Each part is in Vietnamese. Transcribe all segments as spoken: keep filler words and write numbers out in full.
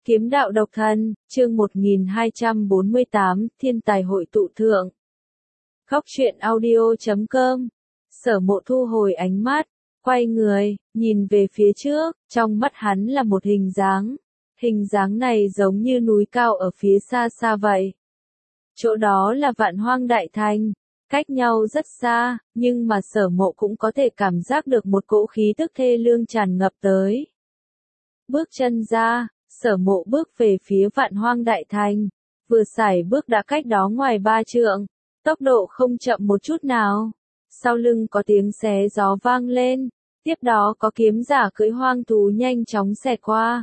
Kiếm đạo độc thân, chương một nghìn hai trăm bốn mươi tám, thiên tài hội tụ thượng. Góc truyện audio chấm com. Sở Mộ thu hồi ánh mắt, quay người, nhìn về phía trước, trong mắt hắn là một hình dáng. Hình dáng này giống như núi cao ở phía xa xa vậy. Chỗ đó là Vạn Hoang Đại Thành, cách nhau rất xa, nhưng mà Sở Mộ cũng có thể cảm giác được một cỗ khí tức thê lương tràn ngập tới. Bước chân ra, Sở Mộ bước về phía Vạn Hoang Đại Thành, vừa sải bước đã cách đó ngoài ba trượng, tốc độ không chậm một chút nào. Sau lưng có tiếng xé gió vang lên, tiếp đó có kiếm giả cưỡi hoang thú nhanh chóng xẹt qua.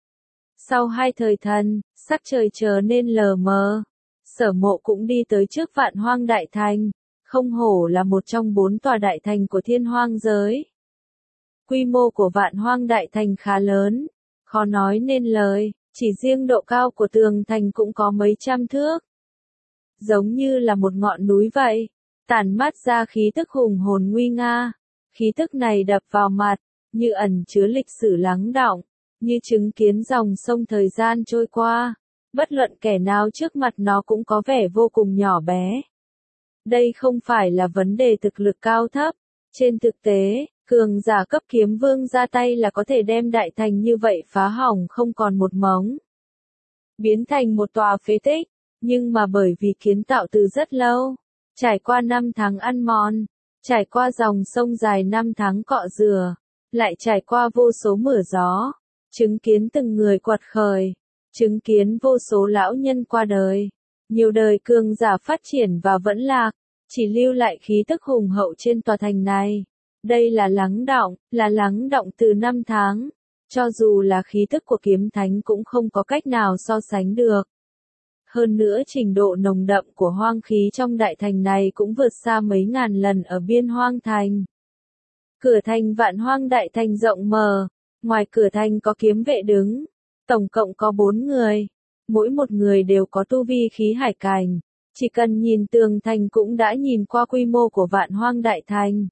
Sau hai thời thần, sắc trời trở nên lờ mờ, Sở Mộ cũng đi tới trước Vạn Hoang Đại Thành, không hổ là một trong bốn tòa đại thành của thiên hoang giới. Quy mô của Vạn Hoang Đại Thành khá lớn, khó nói nên lời, chỉ riêng độ cao của tường thành cũng có mấy trăm thước. Giống như là một ngọn núi vậy, tản mát ra khí tức hùng hồn nguy nga. Khí tức này đập vào mặt, như ẩn chứa lịch sử lắng đọng, như chứng kiến dòng sông thời gian trôi qua. Bất luận kẻ nào trước mặt nó cũng có vẻ vô cùng nhỏ bé. Đây không phải là vấn đề thực lực cao thấp, trên thực tế, cường giả cấp kiếm vương ra tay là có thể đem đại thành như vậy phá hỏng không còn một mống. Biến thành một tòa phế tích, nhưng mà bởi vì kiến tạo từ rất lâu, trải qua năm tháng ăn mòn, trải qua dòng sông dài năm tháng cọ rửa, lại trải qua vô số mưa gió, chứng kiến từng người quật khởi, chứng kiến vô số lão nhân qua đời, nhiều đời cường giả phát triển và vẫn lạc, chỉ lưu lại khí tức hùng hậu trên tòa thành này. Đây là lắng đọng, là lắng đọng từ năm tháng, cho dù là khí tức của kiếm thánh cũng không có cách nào so sánh được. Hơn nữa trình độ nồng đậm của hoang khí trong đại thành này cũng vượt xa mấy ngàn lần ở biên hoang thành. Cửa thành Vạn Hoang Đại Thành rộng mở, ngoài cửa thành có kiếm vệ đứng, tổng cộng có bốn người, mỗi một người đều có tu vi khí hải cảnh, chỉ cần nhìn tường thành cũng đã nhìn qua quy mô của Vạn Hoang Đại Thành.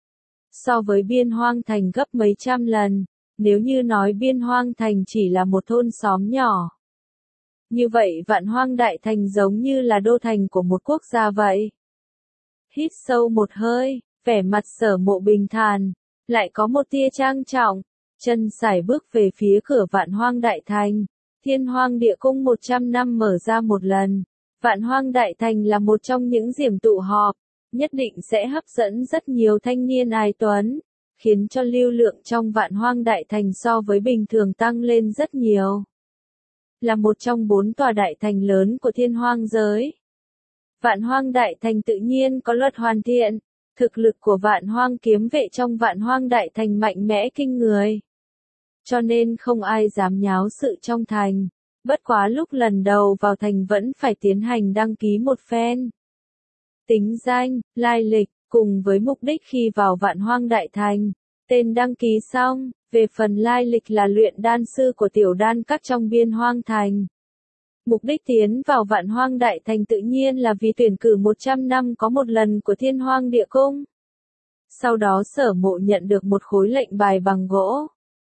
So với biên hoang thành gấp mấy trăm lần, nếu như nói biên hoang thành chỉ là một thôn xóm nhỏ. Như vậy Vạn Hoang Đại Thành giống như là đô thành của một quốc gia vậy. Hít sâu một hơi, vẻ mặt Sở Mộ bình thản, lại có một tia trang trọng, chân sải bước về phía cửa Vạn Hoang Đại Thành. Thiên Hoang Địa Cung một trăm năm mở ra một lần, Vạn Hoang Đại Thành là một trong những điểm tụ họp, nhất định sẽ hấp dẫn rất nhiều thanh niên ái tuấn, khiến cho lưu lượng trong Vạn Hoang Đại Thành so với bình thường tăng lên rất nhiều. Là một trong bốn tòa đại thành lớn của thiên hoang giới, Vạn Hoang Đại Thành tự nhiên có luật hoàn thiện, thực lực của Vạn Hoang kiếm vệ trong Vạn Hoang Đại Thành mạnh mẽ kinh người. Cho nên không ai dám nháo sự trong thành, bất quá lúc lần đầu vào thành vẫn phải tiến hành đăng ký một phen. Tính danh, lai lịch, cùng với mục đích khi vào Vạn Hoang Đại Thành, tên đăng ký xong, về phần lai lịch là luyện đan sư của tiểu đan các trong biên hoang thành. Mục đích tiến vào Vạn Hoang Đại Thành tự nhiên là vì tuyển cử một trăm năm có một lần của Thiên Hoang Địa Cung. Sau đó Sở Mộ nhận được một khối lệnh bài bằng gỗ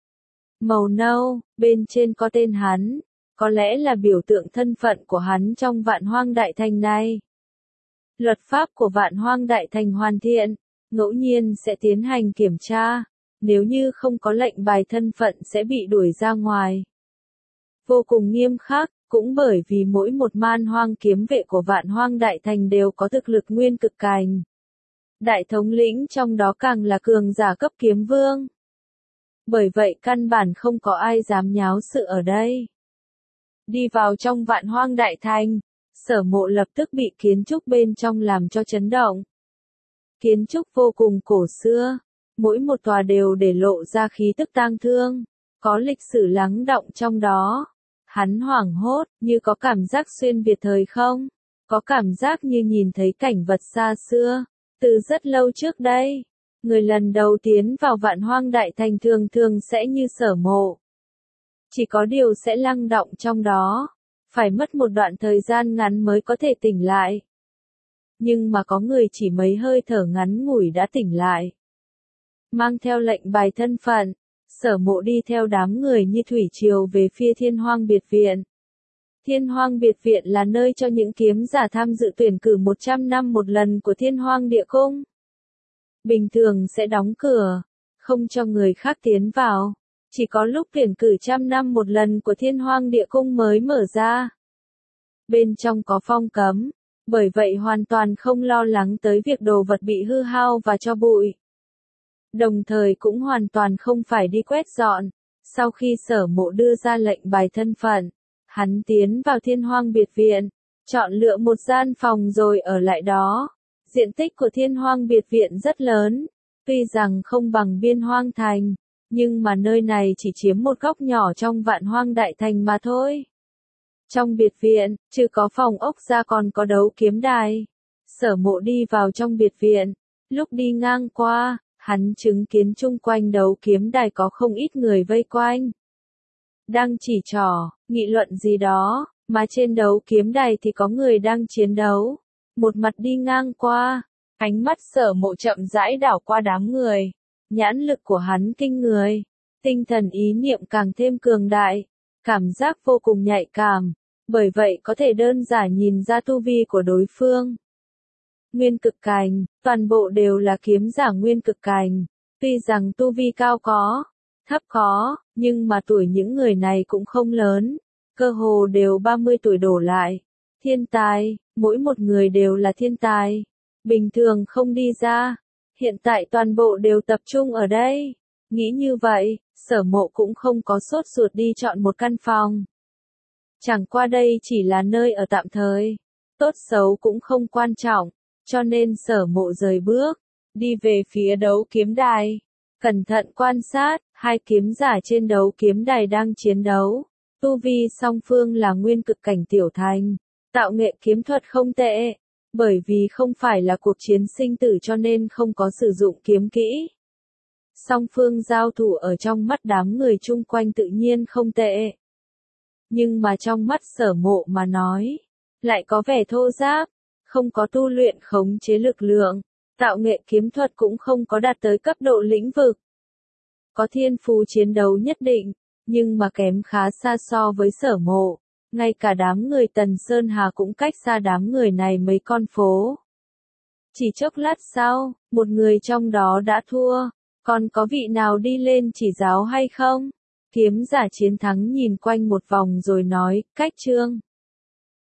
màu nâu, bên trên có tên hắn, có lẽ là biểu tượng thân phận của hắn trong Vạn Hoang Đại Thành này. Luật pháp của Vạn Hoang Đại Thành hoàn thiện, ngẫu nhiên sẽ tiến hành kiểm tra, nếu như không có lệnh bài thân phận sẽ bị đuổi ra ngoài. Vô cùng nghiêm khắc, cũng bởi vì mỗi một man hoang kiếm vệ của Vạn Hoang Đại Thành đều có thực lực nguyên cực cảnh. Đại thống lĩnh trong đó càng là cường giả cấp kiếm vương. Bởi vậy căn bản không có ai dám nháo sự ở đây. Đi vào trong Vạn Hoang Đại Thành, Sở Mộ lập tức bị kiến trúc bên trong làm cho chấn động. Kiến trúc vô cùng cổ xưa, mỗi một tòa đều để lộ ra khí tức tang thương, có lịch sử lắng đọng trong đó. Hắn hoảng hốt, như có cảm giác xuyên việt thời không, có cảm giác như nhìn thấy cảnh vật xa xưa, từ rất lâu trước đây. Người lần đầu tiến vào Vạn Hoang Đại Thành thường thường sẽ như Sở Mộ. Chỉ có điều sẽ lắng đọng trong đó, phải mất một đoạn thời gian ngắn mới có thể tỉnh lại. Nhưng mà có người chỉ mấy hơi thở ngắn ngủi đã tỉnh lại. Mang theo lệnh bài thân phận, Sở Mộ đi theo đám người như thủy triều về phía Thiên Hoang Biệt Viện. Thiên Hoang Biệt Viện là nơi cho những kiếm giả tham dự tuyển cử một trăm năm một lần của Thiên Hoang Địa Cung. Bình thường sẽ đóng cửa, không cho người khác tiến vào. Chỉ có lúc tuyển cử trăm năm một lần của Thiên Hoang Địa Cung mới mở ra. Bên trong có phong cấm, bởi vậy hoàn toàn không lo lắng tới việc đồ vật bị hư hao và cho bụi. Đồng thời cũng hoàn toàn không phải đi quét dọn. Sau khi Sở Mộ đưa ra lệnh bài thân phận, hắn tiến vào Thiên Hoang Biệt Viện, chọn lựa một gian phòng rồi ở lại đó. Diện tích của Thiên Hoang Biệt Viện rất lớn, tuy rằng không bằng Biên Hoang Thành, nhưng mà nơi này chỉ chiếm một góc nhỏ trong Vạn Hoang Đại Thành mà thôi. Trong biệt viện, trừ có phòng ốc ra còn có đấu kiếm đài. Sở Mộ đi vào trong biệt viện, lúc đi ngang qua, hắn chứng kiến chung quanh đấu kiếm đài có không ít người vây quanh. Đang chỉ trỏ, nghị luận gì đó, mà trên đấu kiếm đài thì có người đang chiến đấu. Một mặt đi ngang qua, ánh mắt Sở Mộ chậm rãi đảo qua đám người. Nhãn lực của hắn kinh người, tinh thần ý niệm càng thêm cường đại, cảm giác vô cùng nhạy cảm, bởi vậy có thể đơn giản nhìn ra tu vi của đối phương. Nguyên cực cảnh, toàn bộ đều là kiếm giả nguyên cực cảnh, tuy rằng tu vi cao có, thấp có, nhưng mà tuổi những người này cũng không lớn, cơ hồ đều ba mươi tuổi đổ lại. Thiên tài, mỗi một người đều là thiên tài, bình thường không đi ra. Hiện tại toàn bộ đều tập trung ở đây. Nghĩ như vậy, Sở Mộ cũng không có sốt ruột đi chọn một căn phòng. Chẳng qua đây chỉ là nơi ở tạm thời. Tốt xấu cũng không quan trọng, cho nên Sở Mộ rời bước, đi về phía đấu kiếm đài. Cẩn thận quan sát, hai kiếm giả trên đấu kiếm đài đang chiến đấu. Tu vi song phương là nguyên cực cảnh tiểu thành. Tạo nghệ kiếm thuật không tệ. Bởi vì không phải là cuộc chiến sinh tử cho nên không có sử dụng kiếm kỹ. Song phương giao thủ ở trong mắt đám người chung quanh tự nhiên không tệ. Nhưng mà trong mắt Sở Mộ mà nói, lại có vẻ thô ráp, không có tu luyện khống chế lực lượng, tạo nghệ kiếm thuật cũng không có đạt tới cấp độ lĩnh vực. Có thiên phú chiến đấu nhất định, nhưng mà kém khá xa so với Sở Mộ. Ngay cả đám người Tần Sơn Hà cũng cách xa đám người này mấy con phố. Chỉ chốc lát sau, một người trong đó đã thua. Còn có vị nào đi lên chỉ giáo hay không? Kiếm giả chiến thắng nhìn quanh một vòng rồi nói, cách trương.